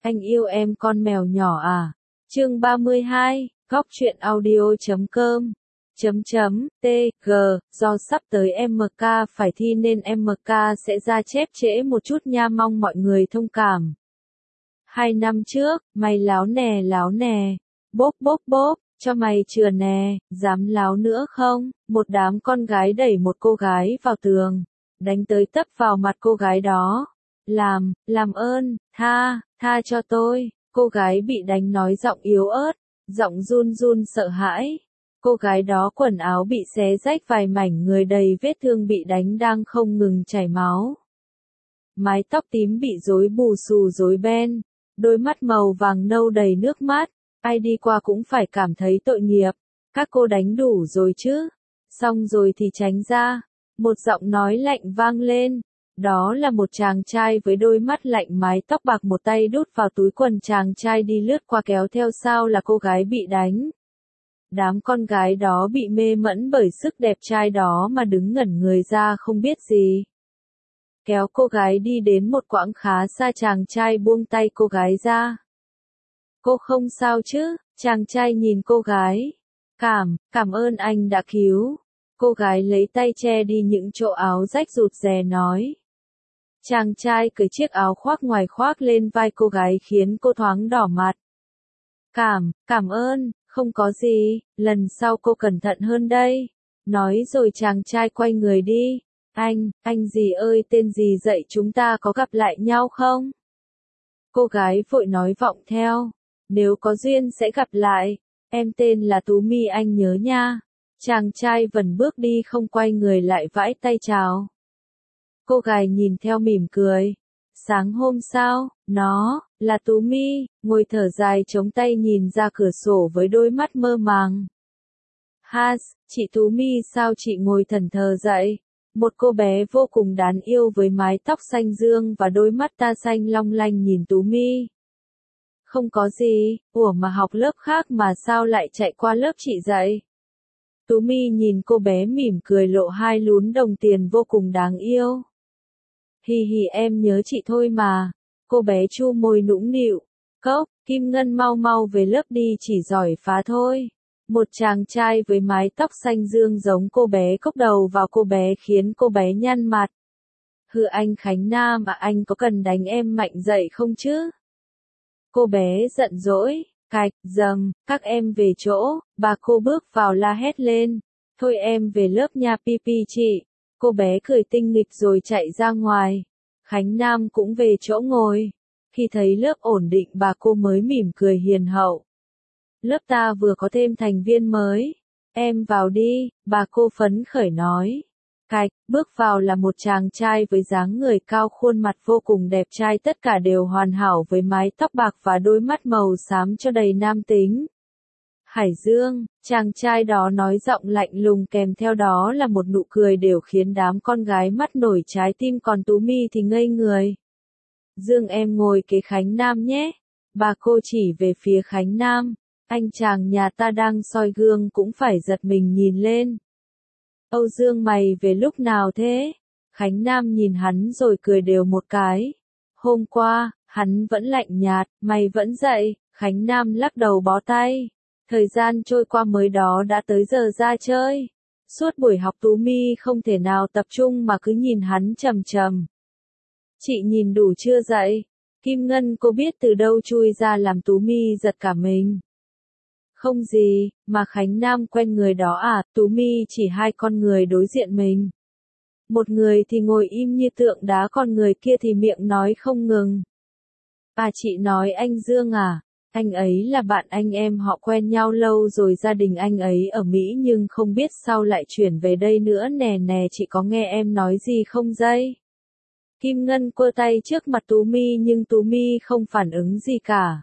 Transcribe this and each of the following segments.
Anh yêu em con mèo nhỏ à? Chương 32, góc truyện audio.com .tg, do sắp tới MK phải thi nên MK sẽ ra chép trễ một chút nha, mong mọi người thông cảm. 2 năm trước, mày láo nè, bốp bốp bốp, cho mày chừa nè, dám láo nữa không? Một đám con gái đẩy một cô gái vào tường, đánh tới tấp vào mặt cô gái đó. Làm ơn, tha cho tôi. Cô gái bị đánh nói giọng yếu ớt, giọng run run sợ hãi. Cô gái đó quần áo bị xé rách vài mảnh, người đầy vết thương, bị đánh đang không ngừng chảy máu. Mái tóc tím bị rối bù xù rối beng, đôi mắt màu vàng nâu đầy nước mắt. Ai đi qua cũng phải cảm thấy tội nghiệp. Các cô đánh đủ rồi chứ? Xong rồi thì tránh ra. Một giọng nói lạnh vang lên. Đó là một chàng trai với đôi mắt lạnh, mái tóc bạc, một tay đút vào túi quần. Chàng trai đi lướt qua, kéo theo sau là cô gái bị đánh. Đám con gái đó bị mê mẩn bởi sức đẹp trai đó mà đứng ngẩn người ra không biết gì. Kéo cô gái đi đến một quãng khá xa, chàng trai buông tay cô gái ra. Cô không sao chứ? Chàng trai nhìn cô gái. Cảm ơn anh đã cứu. Cô gái lấy tay che đi những chỗ áo rách rụt rè nói. Chàng trai cởi chiếc áo khoác ngoài khoác lên vai cô gái khiến cô thoáng đỏ mặt. Cảm ơn, không có gì, lần sau cô cẩn thận hơn đây. Nói rồi chàng trai quay người đi. Anh gì ơi, tên gì vậy, chúng ta có gặp lại nhau không? Cô gái vội nói vọng theo. Nếu có duyên sẽ gặp lại. Em tên là Tú My, anh nhớ nha. Chàng trai vần bước đi không quay người lại, vẫy tay chào. Cô gái nhìn theo mỉm cười. Sáng hôm sau, nó là Tú My, ngồi thở dài chống tay nhìn ra cửa sổ với đôi mắt mơ màng. Chị Tú My sao chị ngồi thẫn thờ dậy? Một cô bé vô cùng đáng yêu với mái tóc xanh dương và đôi mắt ta xanh long lanh nhìn Tú My. Không có gì, ủa mà học lớp khác mà sao lại chạy qua lớp chị dậy? Tú My nhìn cô bé mỉm cười, lộ hai lúm đồng tiền vô cùng đáng yêu. Hì em nhớ chị thôi mà. Cô bé chu môi nũng nịu. Kim Ngân mau về lớp đi, chỉ giỏi phá thôi. Một chàng trai với mái tóc xanh dương giống cô bé cốc đầu vào cô bé khiến cô bé nhăn mặt. Anh Khánh Nam à, anh có cần đánh em mạnh dậy không chứ? Cô bé giận dỗi. Các em về chỗ. Bà cô bước vào la hét lên. Thôi em về lớp nha Pipi chị. Cô bé cười tinh nghịch rồi chạy ra ngoài. Khánh Nam cũng về chỗ ngồi. Khi thấy lớp ổn định, bà cô mới mỉm cười hiền hậu. Lớp ta vừa có thêm thành viên mới. Em vào đi, bà cô phấn khởi nói. Bước vào là một chàng trai với dáng người cao, khuôn mặt vô cùng đẹp trai, tất cả đều hoàn hảo với mái tóc bạc và đôi mắt màu xám cho đầy nam tính. Hải Dương, chàng trai đó nói giọng lạnh lùng, kèm theo đó là một nụ cười đều khiến đám con gái mắt nổi trái tim, còn Tú My thì ngây người. Dương em ngồi kế Khánh Nam nhé. Bà cô chỉ về phía Khánh Nam. Anh chàng nhà ta đang soi gương cũng phải giật mình nhìn lên. Âu Dương mày về lúc nào thế? Khánh Nam nhìn hắn rồi cười đều một cái. Hôm qua, hắn vẫn lạnh nhạt, mày vẫn dậy. Khánh Nam lắc đầu bó tay. Thời gian trôi qua mới đó đã tới giờ ra chơi. Suốt buổi học Tú My không thể nào tập trung mà cứ nhìn hắn chằm chằm. Chị nhìn đủ chưa dậy? Kim Ngân cô biết từ đâu chui ra làm Tú My giật cả mình. Không gì, mà Khánh Nam quen người đó à? Tú My chỉ hai con người đối diện mình. Một người thì ngồi im như tượng đá, còn người kia thì miệng nói không ngừng. Chị nói anh Dương à? Anh ấy là bạn anh em, họ quen nhau lâu rồi, gia đình anh ấy ở Mỹ nhưng không biết sao lại chuyển về đây nữa nè, chị có nghe em nói gì không dây? Kim Ngân quơ tay trước mặt Tú My nhưng Tú My không phản ứng gì cả.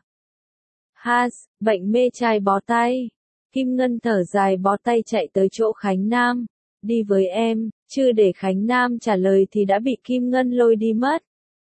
Bệnh mê trai bó tay. Kim Ngân thở dài bó tay chạy tới chỗ Khánh Nam. Đi với em, chưa để Khánh Nam trả lời thì đã bị Kim Ngân lôi đi mất.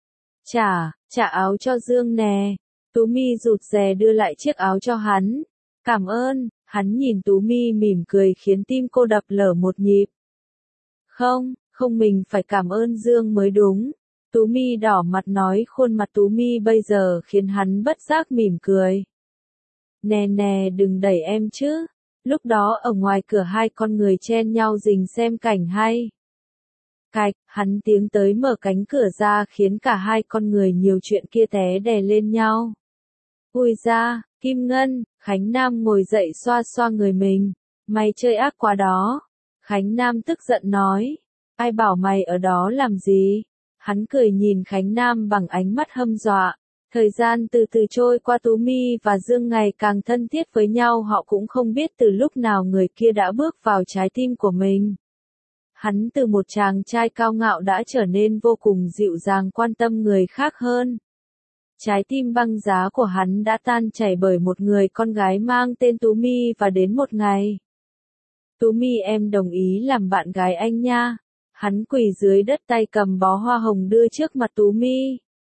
Trả áo cho Dương nè. Tú My rụt rè đưa lại chiếc áo cho hắn. Cảm ơn. Hắn nhìn Tú My mỉm cười khiến tim cô đập lở một nhịp. Không, mình phải cảm ơn Dương mới đúng. Tú Mi đỏ mặt nói khuôn mặt Tú Mi bây giờ khiến hắn bất giác mỉm cười. Nè nè đừng đẩy em chứ. Lúc đó ở ngoài cửa hai con người chen nhau rình xem cảnh hay. Cạch, hắn tiến tới mở cánh cửa ra khiến cả hai con người nhiều chuyện kia té đè lên nhau. Ui ra, Kim Ngân, Khánh Nam ngồi dậy xoa xoa người mình. Mày chơi ác quá đó. Khánh Nam tức giận nói. Ai bảo mày ở đó làm gì? Hắn cười nhìn Khánh Nam bằng ánh mắt hâm dọa. Thời gian từ từ trôi qua, Tú Mi và Dương ngày càng thân thiết với nhau, họ cũng không biết từ lúc nào người kia đã bước vào trái tim của mình. Hắn từ một chàng trai cao ngạo đã trở nên vô cùng dịu dàng quan tâm người khác hơn. Trái tim băng giá của hắn đã tan chảy bởi một người con gái mang tên Tú Mi và đến một ngày. Tú Mi em đồng ý làm bạn gái anh nha. Hắn quỳ dưới đất tay cầm bó hoa hồng đưa trước mặt Tú Mi.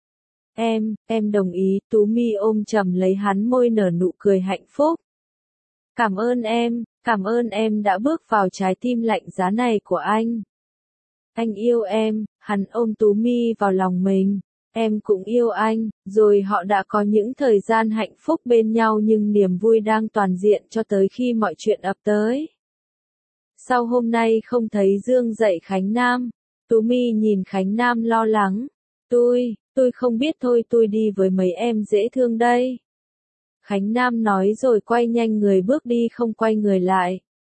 Em đồng ý, Tú Mi ôm chầm lấy hắn môi nở nụ cười hạnh phúc. Cảm ơn em đã bước vào trái tim lạnh giá này của anh. Anh yêu em, hắn ôm Tú Mi vào lòng mình. Em cũng yêu anh, rồi họ đã có những thời gian hạnh phúc bên nhau, nhưng niềm vui đang toàn diện cho tới khi mọi chuyện ập tới. Sau hôm nay không thấy Dương dậy Khánh Nam, Tú Mi nhìn Khánh Nam lo lắng. Tôi không biết thôi, tôi đi với mấy em dễ thương đây. Khánh Nam nói rồi quay nhanh người bước đi không quay người lại.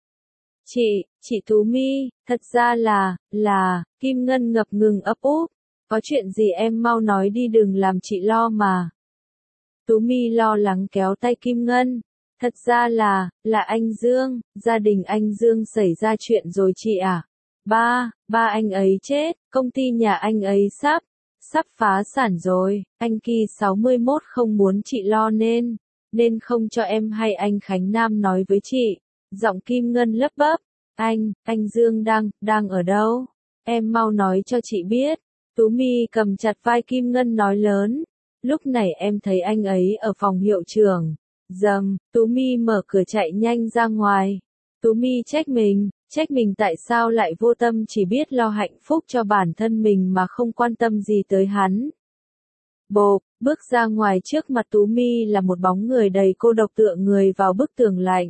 Chị Tú Mi, thật ra là, Kim Ngân ngập ngừng ấp úp. Có chuyện gì em mau nói đi, đừng làm chị lo mà. Tú Mi lo lắng kéo tay Kim Ngân. Thật ra là anh Dương, gia đình anh Dương xảy ra chuyện rồi chị à. Ba anh ấy chết, công ty nhà anh ấy sắp phá sản rồi, anh Kỳ 61 không muốn chị lo nên không cho em hay, anh Khánh Nam nói với chị. Giọng Kim Ngân lấp bấp. Anh Dương đang ở đâu? Em mau nói cho chị biết. Tú Mi cầm chặt vai Kim Ngân nói lớn. Lúc này em thấy anh ấy ở phòng hiệu trưởng. Dầm, Tú Mi mở cửa chạy nhanh ra ngoài. Tú Mi trách mình tại sao lại vô tâm chỉ biết lo hạnh phúc cho bản thân mình mà không quan tâm gì tới hắn. Bộp, bước ra ngoài, trước mặt Tú Mi là một bóng người đầy cô độc tựa người vào bức tường lạnh.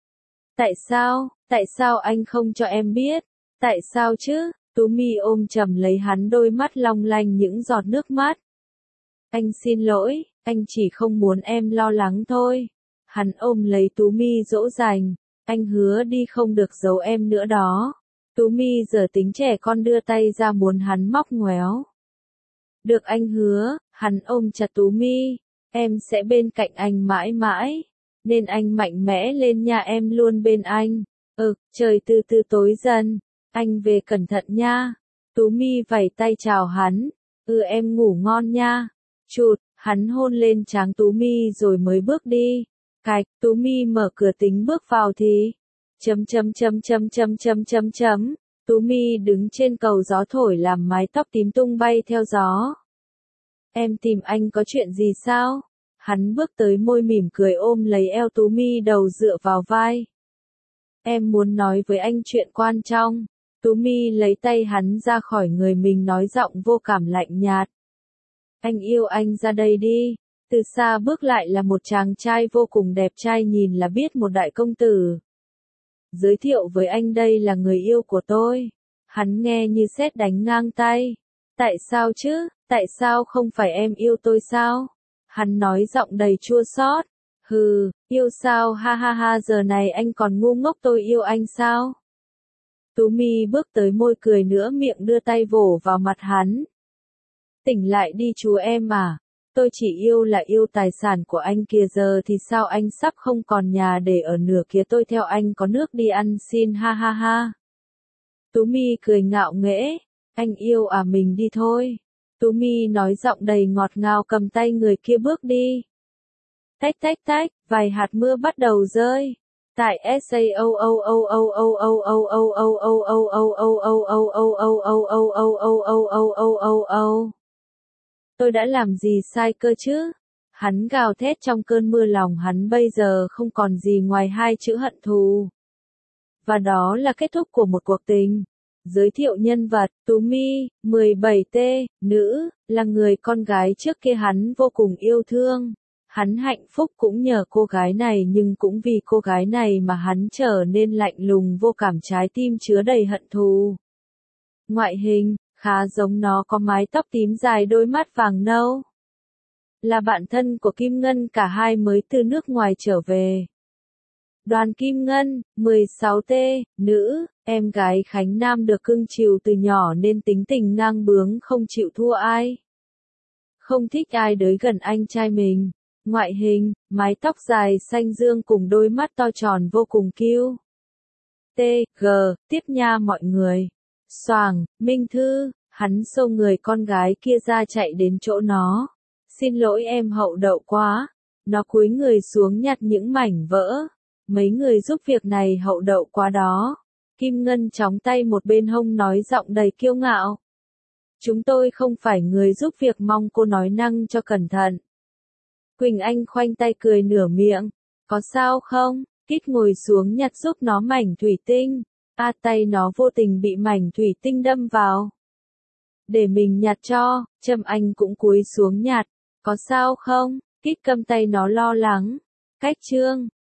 Tại sao anh không cho em biết? Tại sao chứ? Tú Mi ôm chầm lấy hắn, đôi mắt long lanh những giọt nước mắt. Anh xin lỗi, anh chỉ không muốn em lo lắng thôi. Hắn ôm lấy Tú Mi dỗ dành. Anh hứa đi không được giấu em nữa đó. Tú Mi giờ tính trẻ con đưa tay ra muốn hắn móc ngoéo. Được anh hứa, hắn ôm chặt Tú Mi. Em sẽ bên cạnh anh mãi mãi. Nên anh mạnh mẽ lên nha, em luôn bên anh. Trời từ từ tối dần. Anh về cẩn thận nha. Tú Mi vẫy tay chào hắn. Em ngủ ngon nha. Chụt, hắn hôn lên trán Tú Mi rồi mới bước đi. Cạch, Tú Mi mở cửa tính bước vào thì Tú Mi đứng trên cầu, gió thổi làm mái tóc tím tung bay theo gió. Em tìm anh có chuyện gì sao? Hắn bước tới, môi mỉm cười ôm lấy eo Tú Mi, đầu dựa vào vai. Em muốn nói với anh chuyện quan trọng. Tú Mi lấy tay hắn ra khỏi người mình, nói giọng vô cảm lạnh nhạt. Anh yêu anh ra đây đi. Từ xa bước lại là một chàng trai vô cùng đẹp trai, nhìn là biết một đại công tử. Giới thiệu với anh, đây là người yêu của tôi. Hắn nghe như sét đánh ngang tay. Tại sao chứ? Tại sao không phải em yêu tôi sao? Hắn nói giọng đầy chua xót. Hừ, yêu sao, ha ha ha, giờ này anh còn ngu ngốc tôi yêu anh sao? Tú Mi bước tới, môi cười nữa miệng đưa tay vỗ vào mặt hắn. Tỉnh lại đi chú em à. Tôi chỉ yêu là yêu tài sản của anh kìa, giờ thì sao anh sắp không còn nhà để ở nữa kìa, tôi theo anh có nước đi ăn xin, ha ha ha. Tú Mi cười ngạo nghễ. Anh yêu à, mình đi thôi. Tú Mi nói giọng đầy ngọt ngào, cầm tay người kia bước đi. Tách tách tách, vài hạt mưa bắt đầu rơi. Tại sao. Tôi đã làm gì sai cơ chứ? Hắn gào thét trong cơn mưa, lòng hắn bây giờ không còn gì ngoài hai chữ hận thù. Và đó là kết thúc của một cuộc tình. Giới thiệu nhân vật, Tú My, 17T, nữ, là người con gái trước kia hắn vô cùng yêu thương. Hắn hạnh phúc cũng nhờ cô gái này nhưng cũng vì cô gái này mà hắn trở nên lạnh lùng vô cảm, trái tim chứa đầy hận thù. Ngoại hình, khá giống nó, có mái tóc tím dài, đôi mắt vàng nâu. Là bạn thân của Kim Ngân, cả hai mới từ nước ngoài trở về. Đoàn Kim Ngân, 16T, nữ, em gái Khánh Nam được cưng chiều từ nhỏ nên tính tình ngang bướng, không chịu thua ai. Không thích ai đới gần anh trai mình. Ngoại hình, mái tóc dài xanh dương cùng đôi mắt to tròn vô cùng cute. T.G. Tiếp nha mọi người. Xoàng, Minh Thư, hắn xô người con gái kia ra chạy đến chỗ nó. Xin lỗi em hậu đậu quá. Nó cúi người xuống nhặt những mảnh vỡ. Mấy người giúp việc này hậu đậu quá đó. Kim Ngân chóng tay một bên hông nói giọng đầy kiêu ngạo. Chúng tôi không phải người giúp việc, mong cô nói năng cho cẩn thận. Quỳnh Anh khoanh tay cười nửa miệng. Có sao không? Kít ngồi xuống nhặt giúp nó mảnh thủy tinh. Tay nó vô tình bị mảnh thủy tinh đâm vào. Để mình nhặt cho. Trâm Anh cũng cúi xuống nhặt. Có sao không? Kít cầm tay nó lo lắng. Cách Trương,